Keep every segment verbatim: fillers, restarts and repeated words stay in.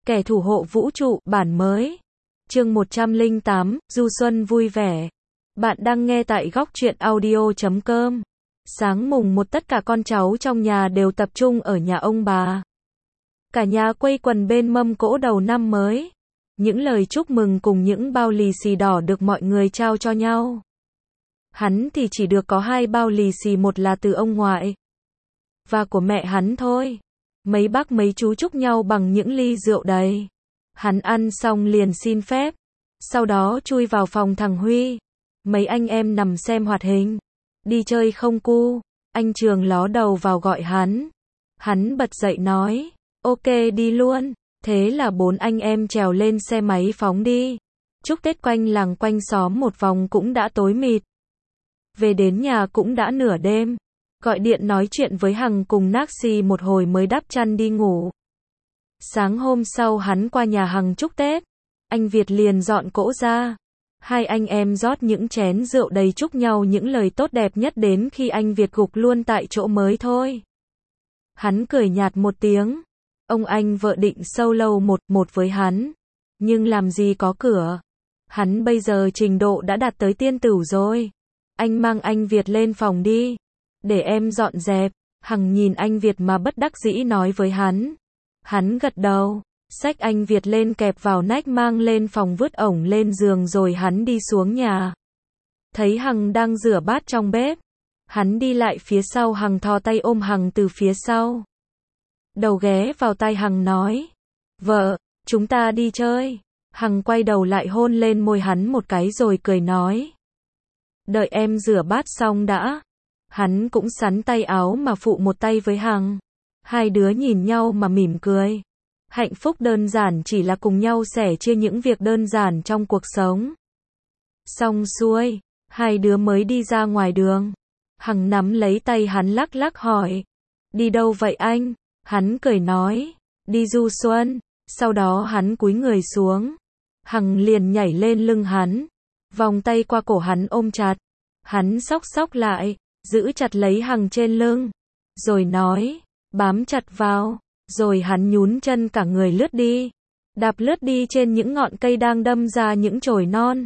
Kẻ thủ hộ vũ trụ, bản mới. Chương một trăm lẻ tám, Du Xuân vui vẻ. Bạn đang nghe tại góc truyện audio chấm com. Sáng mùng một tất cả con cháu trong nhà đều tập trung ở nhà ông bà. Cả nhà quây quần bên mâm cỗ đầu năm mới. Những lời chúc mừng cùng những bao lì xì đỏ được mọi người trao cho nhau. Hắn thì chỉ được có hai bao lì xì, một là từ ông ngoại và của mẹ hắn thôi. Mấy bác mấy chú chúc nhau bằng những ly rượu đầy. Hắn ăn xong liền xin phép. Sau đó chui vào phòng thằng Huy. Mấy anh em nằm xem hoạt hình. Đi chơi không cu? Anh Trường ló đầu vào gọi hắn. Hắn bật dậy nói, ok đi luôn. Thế là bốn anh em trèo lên xe máy phóng đi. Chúc Tết quanh làng quanh xóm một vòng cũng đã tối mịt. Về đến nhà cũng đã nửa đêm. Gọi điện nói chuyện với Hằng cùng Naxi một hồi mới đắp chăn đi ngủ. Sáng hôm sau hắn qua nhà Hằng chúc Tết. Anh Việt liền dọn cỗ ra. Hai anh em rót những chén rượu đầy chúc nhau những lời tốt đẹp nhất đến khi anh Việt gục luôn tại chỗ mới thôi. Hắn cười nhạt một tiếng. Ông anh vợ định solo một một với hắn. Nhưng làm gì có cửa. Hắn bây giờ trình độ đã đạt tới tiên tửu rồi. Anh mang anh Việt lên phòng đi. Để em dọn dẹp. Hằng nhìn anh Việt mà bất đắc dĩ nói với hắn. Hắn gật đầu. Xách anh Việt lên kẹp vào nách mang lên phòng vứt ổng lên giường rồi hắn đi xuống nhà. Thấy Hằng đang rửa bát trong bếp. Hắn đi lại phía sau Hằng thò tay ôm Hằng từ phía sau. Đầu ghé vào tai Hằng nói. Vợ, chúng ta đi chơi. Hằng quay đầu lại hôn lên môi hắn một cái rồi cười nói. Đợi em rửa bát xong đã. Hắn cũng xắn tay áo mà phụ một tay với Hằng. Hai đứa nhìn nhau mà mỉm cười. Hạnh phúc đơn giản chỉ là cùng nhau sẻ chia những việc đơn giản trong cuộc sống. Xong xuôi, hai đứa mới đi ra ngoài đường. Hằng nắm lấy tay hắn lắc lắc hỏi. Đi đâu vậy anh? Hắn cười nói. Đi du xuân. Sau đó hắn cúi người xuống. Hằng liền nhảy lên lưng hắn. Vòng tay qua cổ hắn ôm chặt. Hắn xóc xóc lại. Giữ chặt lấy Hằng trên lưng. Rồi nói. Bám chặt vào. Rồi hắn nhún chân cả người lướt đi. Đạp lướt đi trên những ngọn cây đang đâm ra những chồi non.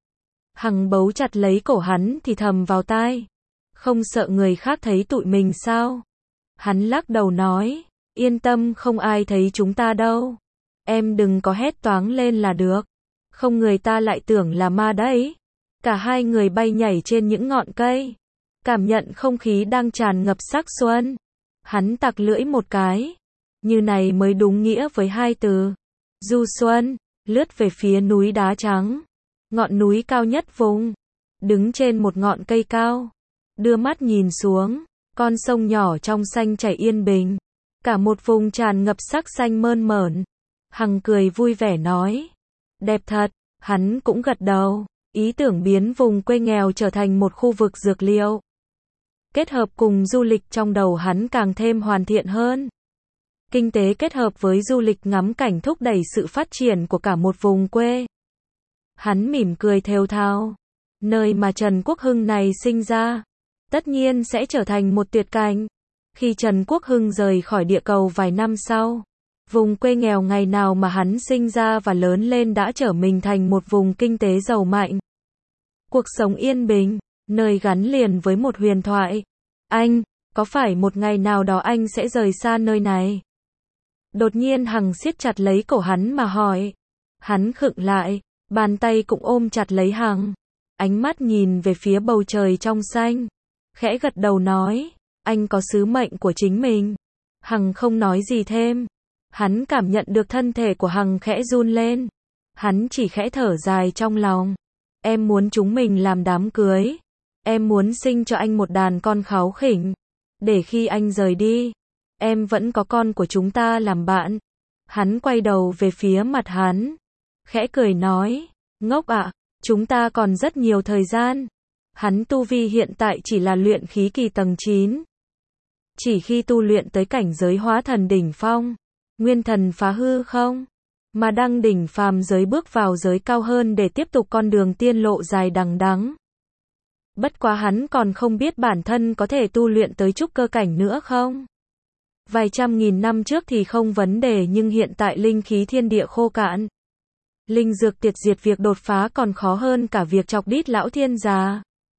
Hằng bấu chặt lấy cổ hắn thì thầm vào tai. Không sợ người khác thấy tụi mình sao? Hắn lắc đầu nói. Yên tâm không ai thấy chúng ta đâu. Em đừng có hét toáng lên là được. Không người ta lại tưởng là ma đấy. Cả hai người bay nhảy trên những ngọn cây. Cảm nhận không khí đang tràn ngập sắc xuân. Hắn tặc lưỡi một cái. Như này mới đúng nghĩa với hai từ. Du xuân, lướt về phía núi đá trắng. Ngọn núi cao nhất vùng. Đứng trên một ngọn cây cao. Đưa mắt nhìn xuống. Con sông nhỏ trong xanh chảy yên bình. Cả một vùng tràn ngập sắc xanh mơn mởn. Hằng cười vui vẻ nói. Đẹp thật. Hắn cũng gật đầu. Ý tưởng biến vùng quê nghèo trở thành một khu vực dược liệu. Kết hợp cùng du lịch trong đầu hắn càng thêm hoàn thiện hơn. Kinh tế kết hợp với du lịch ngắm cảnh thúc đẩy sự phát triển của cả một vùng quê. Hắn mỉm cười thều thào. Nơi mà Trần Quốc Hưng này sinh ra, tất nhiên sẽ trở thành một tuyệt cảnh. Khi Trần Quốc Hưng rời khỏi địa cầu vài năm sau, vùng quê nghèo ngày nào mà hắn sinh ra và lớn lên đã trở mình thành một vùng kinh tế giàu mạnh. Cuộc sống yên bình, nơi gắn liền với một huyền thoại. Anh, có phải một ngày nào đó anh sẽ rời xa nơi này? Đột nhiên Hằng siết chặt lấy cổ hắn mà hỏi. Hắn khựng lại, bàn tay cũng ôm chặt lấy Hằng. Ánh mắt nhìn về phía bầu trời trong xanh. Khẽ gật đầu nói, anh có sứ mệnh của chính mình. Hằng không nói gì thêm. Hắn cảm nhận được thân thể của Hằng khẽ run lên. Hắn chỉ khẽ thở dài trong lòng. Em muốn chúng mình làm đám cưới. Em muốn sinh cho anh một đàn con kháu khỉnh. Để khi anh rời đi, em vẫn có con của chúng ta làm bạn. Hắn quay đầu về phía mặt hắn. Khẽ cười nói. Ngốc ạ, chúng ta còn rất nhiều thời gian. Hắn tu vi hiện tại chỉ là luyện khí kỳ tầng chín. Chỉ khi tu luyện tới cảnh giới hóa thần đỉnh phong, nguyên thần phá hư không, mà đăng đỉnh phàm giới bước vào giới cao hơn để tiếp tục con đường tiên lộ dài đằng đẵng. Bất quá hắn còn không biết bản thân có thể tu luyện tới trúc cơ cảnh nữa không. Vài trăm nghìn năm trước thì không vấn đề nhưng hiện tại linh khí thiên địa khô cạn. Linh dược tiệt diệt việc đột phá còn khó hơn cả việc chọc đít lão thiên già.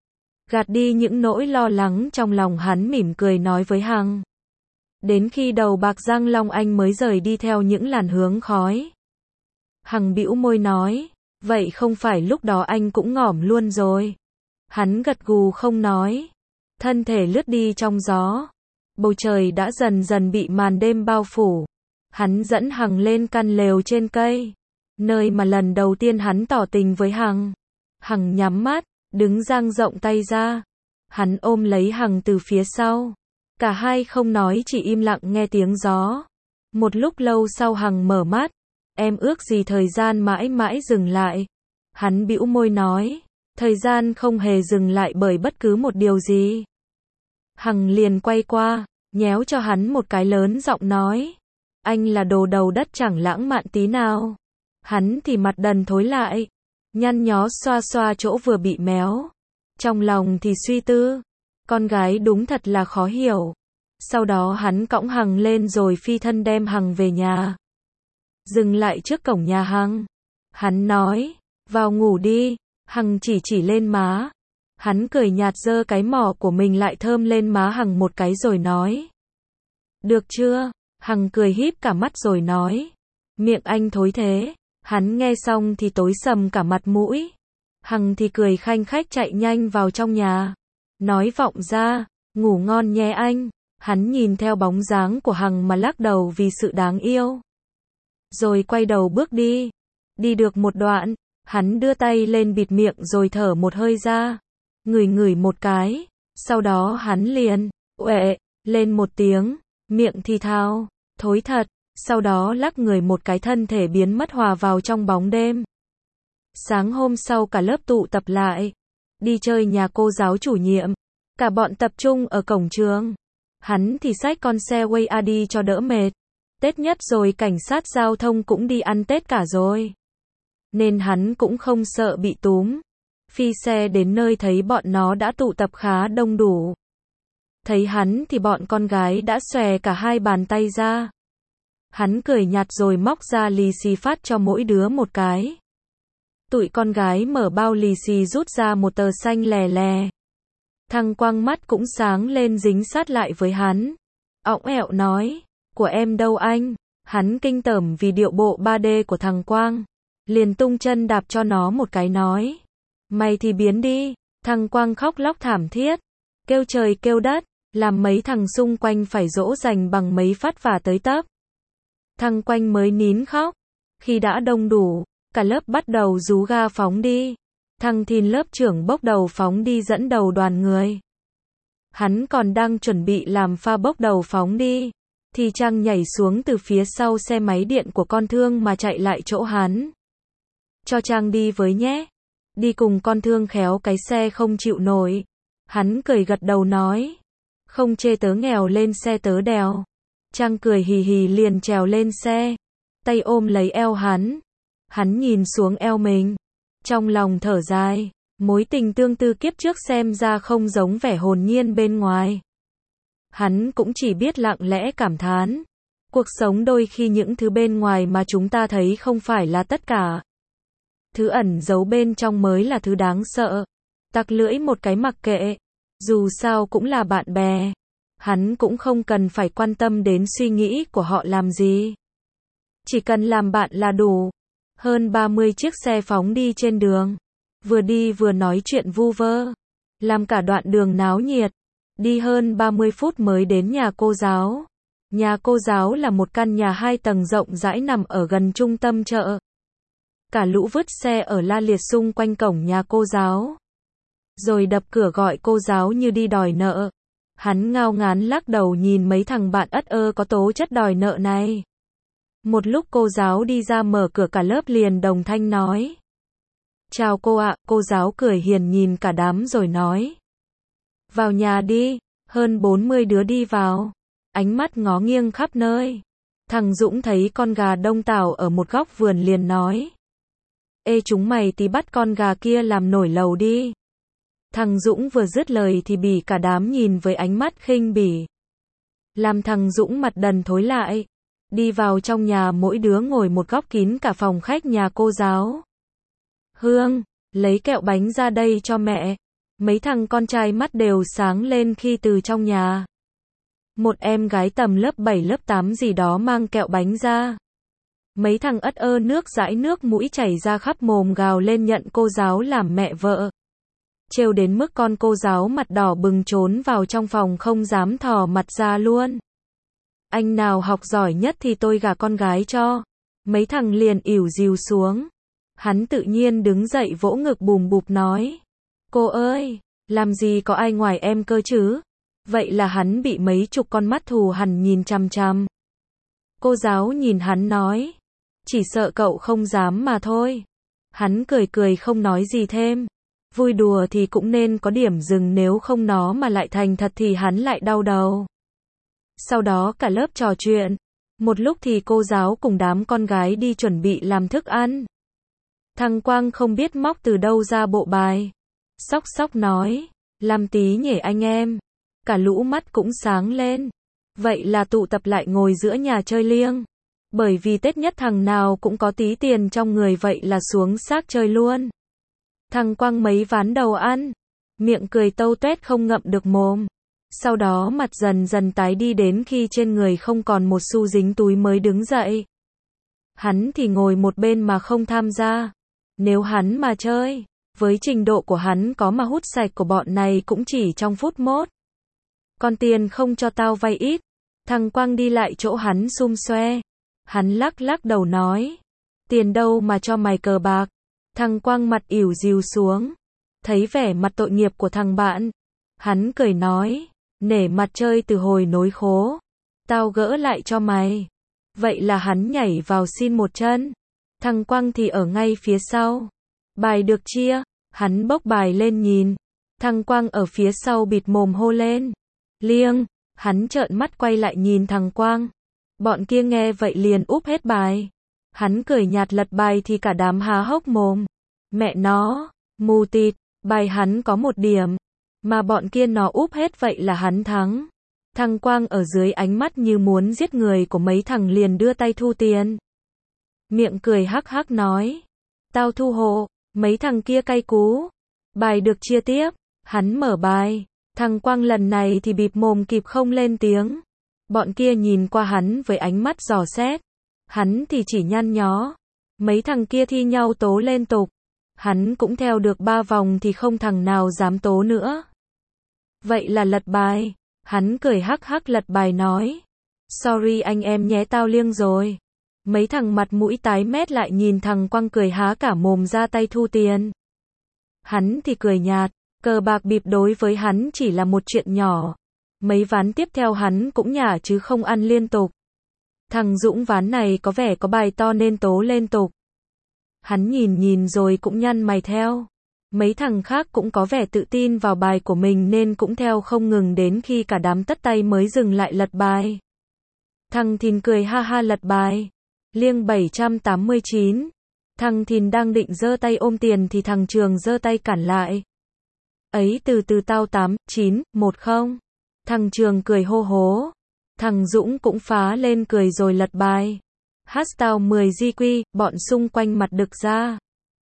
Gạt đi những nỗi lo lắng trong lòng hắn mỉm cười nói với Hằng. Đến khi đầu bạc răng long anh mới rời đi theo những làn hướng khói. Hằng bĩu môi nói, vậy không phải lúc đó anh cũng ngỏm luôn rồi. Hắn gật gù không nói. Thân thể lướt đi trong gió. Bầu trời đã dần dần bị màn đêm bao phủ. Hắn dẫn Hằng lên căn lều trên cây. Nơi mà lần đầu tiên hắn tỏ tình với Hằng. Hằng nhắm mắt, đứng dang rộng tay ra. Hắn ôm lấy Hằng từ phía sau. Cả hai không nói chỉ im lặng nghe tiếng gió. Một lúc lâu sau Hằng mở mắt. Em ước gì thời gian mãi mãi dừng lại. Hắn bĩu môi nói. Thời gian không hề dừng lại bởi bất cứ một điều gì. Hằng liền quay qua, nhéo cho hắn một cái lớn giọng nói. Anh là đồ đầu đất chẳng lãng mạn tí nào. Hắn thì mặt đần thối lại. Nhăn nhó xoa xoa chỗ vừa bị méo. Trong lòng thì suy tư. Con gái đúng thật là khó hiểu. Sau đó hắn cõng Hằng lên rồi phi thân đem Hằng về nhà. Dừng lại trước cổng nhà Hằng. Hắn nói, vào ngủ đi. Hằng chỉ chỉ lên má. Hắn cười nhạt giơ cái mỏ của mình lại thơm lên má Hằng một cái rồi nói. Được chưa? Hằng cười híp cả mắt rồi nói. Miệng anh thối thế. Hắn nghe xong thì tối sầm cả mặt mũi. Hằng thì cười khanh khách chạy nhanh vào trong nhà. Nói vọng ra, ngủ ngon nhé anh. Hắn nhìn theo bóng dáng của Hằng mà lắc đầu vì sự đáng yêu. Rồi quay đầu bước đi. Đi được một đoạn, hắn đưa tay lên bịt miệng rồi thở một hơi ra. Ngửi ngửi một cái. Sau đó hắn liền, uệ, lên một tiếng. Miệng thì thào, thối thật. Sau đó lắc người một cái thân thể biến mất hòa vào trong bóng đêm. Sáng hôm sau cả lớp tụ tập lại. Đi chơi nhà cô giáo chủ nhiệm. Cả bọn tập trung ở cổng trường. Hắn thì xách con xe Way A đi cho đỡ mệt. Tết nhất rồi cảnh sát giao thông cũng đi ăn Tết cả rồi. Nên hắn cũng không sợ bị túm. Phi xe đến nơi thấy bọn nó đã tụ tập khá đông đủ. Thấy hắn thì bọn con gái đã xòe cả hai bàn tay ra. Hắn cười nhạt rồi móc ra lì xì phát cho mỗi đứa một cái. Tụi con gái mở bao lì xì rút ra một tờ xanh lè lè. Thằng Quang mắt cũng sáng lên dính sát lại với hắn. Õng ẹo nói, của em đâu anh? Hắn kinh tởm vì điệu bộ ba D của thằng Quang. Liền tung chân đạp cho nó một cái nói. Mày thì biến đi. Thằng Quang khóc lóc thảm thiết. Kêu trời kêu đất. Làm mấy thằng xung quanh phải dỗ dành bằng mấy phát vả tới tấp. Thằng Quanh mới nín khóc. Khi đã đông đủ, cả lớp bắt đầu rú ga phóng đi. Thằng Thìn lớp trưởng bốc đầu phóng đi dẫn đầu đoàn người. Hắn còn đang chuẩn bị làm pha bốc đầu phóng đi. Thì Trang nhảy xuống từ phía sau xe máy điện của con Thương mà chạy lại chỗ hắn. Cho Trang đi với nhé. Đi cùng con Thương khéo cái xe không chịu nổi. Hắn cười gật đầu nói. Không chê tớ nghèo lên xe tớ đèo. Trang cười hì hì liền trèo lên xe. Tay ôm lấy eo hắn. Hắn nhìn xuống eo mình. Trong lòng thở dài. Mối tình tương tư kiếp trước xem ra không giống vẻ hồn nhiên bên ngoài. Hắn cũng chỉ biết lặng lẽ cảm thán. Cuộc sống đôi khi những thứ bên ngoài mà chúng ta thấy không phải là tất cả. Thứ ẩn giấu bên trong mới là thứ đáng sợ. Tặc lưỡi một cái mặc kệ. Dù sao cũng là bạn bè. Hắn cũng không cần phải quan tâm đến suy nghĩ của họ làm gì. Chỉ cần làm bạn là đủ. Hơn ba mươi chiếc xe phóng đi trên đường. Vừa đi vừa nói chuyện vu vơ. Làm cả đoạn đường náo nhiệt. Đi hơn ba mươi phút mới đến nhà cô giáo. Nhà cô giáo là một căn nhà hai tầng rộng rãi nằm ở gần trung tâm chợ. Cả lũ vứt xe ở la liệt xung quanh cổng nhà cô giáo. Rồi đập cửa gọi cô giáo như đi đòi nợ. Hắn ngao ngán lắc đầu nhìn mấy thằng bạn ất ơ có tố chất đòi nợ này. Một lúc cô giáo đi ra mở cửa cả lớp liền đồng thanh nói. Chào cô ạ, cô giáo cười hiền nhìn cả đám rồi nói. Vào nhà đi, hơn bốn mươi đứa đi vào. Ánh mắt ngó nghiêng khắp nơi. Thằng Dũng thấy con gà đông tảo ở một góc vườn liền nói. Ê chúng mày tí bắt con gà kia làm nổi lầu đi. Thằng Dũng vừa dứt lời thì bị cả đám nhìn với ánh mắt khinh bỉ. làm thằng Dũng mặt đần thối lại. Đi vào trong nhà mỗi đứa ngồi một góc kín cả phòng khách nhà cô giáo. Hương, lấy kẹo bánh ra đây cho mẹ. Mấy thằng con trai mắt đều sáng lên khi từ trong nhà. Một em gái tầm lớp bảy lớp tám gì đó mang kẹo bánh ra. Mấy thằng ất ơ nước dãi nước mũi chảy ra khắp mồm gào lên nhận cô giáo làm mẹ vợ. Trêu đến mức con cô giáo mặt đỏ bừng trốn vào trong phòng không dám thò mặt ra luôn. Anh nào học giỏi nhất thì tôi gả con gái cho. Mấy thằng liền ỉu dìu xuống. Hắn tự nhiên đứng dậy vỗ ngực bùm bụp nói. Cô ơi, làm gì có ai ngoài em cơ chứ? Vậy là hắn bị mấy chục con mắt thù hằn nhìn chằm chằm. Cô giáo nhìn hắn nói. Chỉ sợ cậu không dám mà thôi. Hắn cười cười không nói gì thêm. Vui đùa thì cũng nên có điểm dừng, nếu không nó mà lại thành thật thì hắn lại đau đầu. Sau đó cả lớp trò chuyện. Một lúc thì cô giáo cùng đám con gái đi chuẩn bị làm thức ăn. Thằng Quang không biết móc từ đâu ra bộ bài. Sóc sóc nói. Làm tí nhỉ anh em. Cả lũ mắt cũng sáng lên. Vậy là tụ tập lại ngồi giữa nhà chơi liêng. Bởi vì Tết nhất thằng nào cũng có tí tiền trong người, vậy là xuống xác chơi luôn. Thằng Quang mấy ván đầu ăn. Miệng cười tâu tuét không ngậm được mồm. Sau đó mặt dần dần tái đi đến khi trên người không còn một xu dính túi mới đứng dậy. Hắn thì ngồi một bên mà không tham gia. Nếu hắn mà chơi, với trình độ của hắn có mà hút sạch của bọn này cũng chỉ trong phút mốt. Còn tiền không cho tao vay ít. Thằng Quang đi lại chỗ hắn xum xoe. Hắn lắc lắc đầu nói. Tiền đâu mà cho mày cờ bạc. Thằng Quang mặt ỉu dìu xuống. Thấy vẻ mặt tội nghiệp của thằng bạn. Hắn cười nói. Nể mặt chơi từ hồi nối khố. Tao gỡ lại cho mày. Vậy là hắn nhảy vào xin một chân. Thằng Quang thì ở ngay phía sau. Bài được chia. Hắn bốc bài lên nhìn. Thằng Quang ở phía sau bịt mồm hô lên. Liêng. Hắn trợn mắt quay lại nhìn thằng Quang. Bọn kia nghe vậy liền úp hết bài. Hắn cười nhạt lật bài thì cả đám há hốc mồm. Mẹ nó, mù tịt, bài hắn có một điểm. Mà bọn kia nó úp hết vậy là hắn thắng. Thằng Quang ở dưới ánh mắt như muốn giết người của mấy thằng liền đưa tay thu tiền. Miệng cười hắc hắc nói. Tao thu hộ, mấy thằng kia cay cú. Bài được chia tiếp, hắn mở bài. Thằng Quang lần này thì bịt mồm kịp không lên tiếng. Bọn kia nhìn qua hắn với ánh mắt dò xét. Hắn thì chỉ nhăn nhó. Mấy thằng kia thi nhau tố lên tục. Hắn cũng theo được ba vòng thì không thằng nào dám tố nữa. Vậy là lật bài. Hắn cười hắc hắc lật bài nói. Sorry anh em nhé, tao liêng rồi. Mấy thằng mặt mũi tái mét lại nhìn thằng Quang cười há cả mồm ra tay thu tiền. Hắn thì cười nhạt. Cờ bạc bịp đối với hắn chỉ là một chuyện nhỏ. Mấy ván tiếp theo hắn cũng nhả chứ không ăn liên tục. Thằng Dũng ván này có vẻ có bài to nên tố lên tục. Hắn nhìn nhìn rồi cũng nhăn mày theo. Mấy thằng khác cũng có vẻ tự tin vào bài của mình nên cũng theo không ngừng đến khi cả đám tất tay mới dừng lại lật bài. Thằng Thìn cười ha ha lật bài. Liêng bảy trăm tám mươi chín. Thằng Thìn đang định giơ tay ôm tiền thì thằng Trường giơ tay cản lại. Ấy từ từ tao tám, chín, một không. Thằng Trường cười hô hố. Thằng Dũng cũng phá lên cười rồi lật bài. Hát tao mười gi quy, bọn xung quanh mặt đực ra.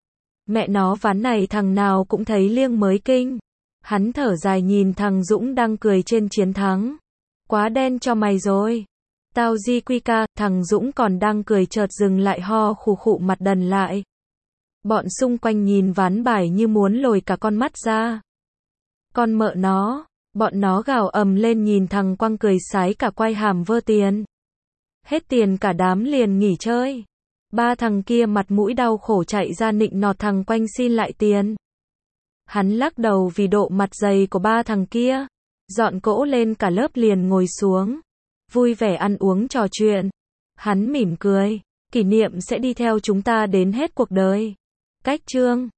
Mẹ nó ván này thằng nào cũng thấy liêng mới kinh. Hắn thở dài nhìn thằng Dũng đang cười trên chiến thắng. Quá đen cho mày rồi. Tao gi quy ca, thằng Dũng còn đang cười chợt dừng lại ho khù khụ mặt đần lại. Bọn xung quanh nhìn ván bài như muốn lồi cả con mắt ra. Con mợ nó, bọn nó gào ầm lên nhìn thằng Quang cười sái cả quai hàm vơ tiền. Hết tiền cả đám liền nghỉ chơi. Ba thằng kia mặt mũi đau khổ chạy ra nịnh nọt thằng Quanh xin lại tiền. Hắn lắc đầu vì độ mặt dày của ba thằng kia. Dọn cỗ lên cả lớp liền ngồi xuống. Vui vẻ ăn uống trò chuyện. Hắn mỉm cười. Kỷ niệm sẽ đi theo chúng ta đến hết cuộc đời. Cách chương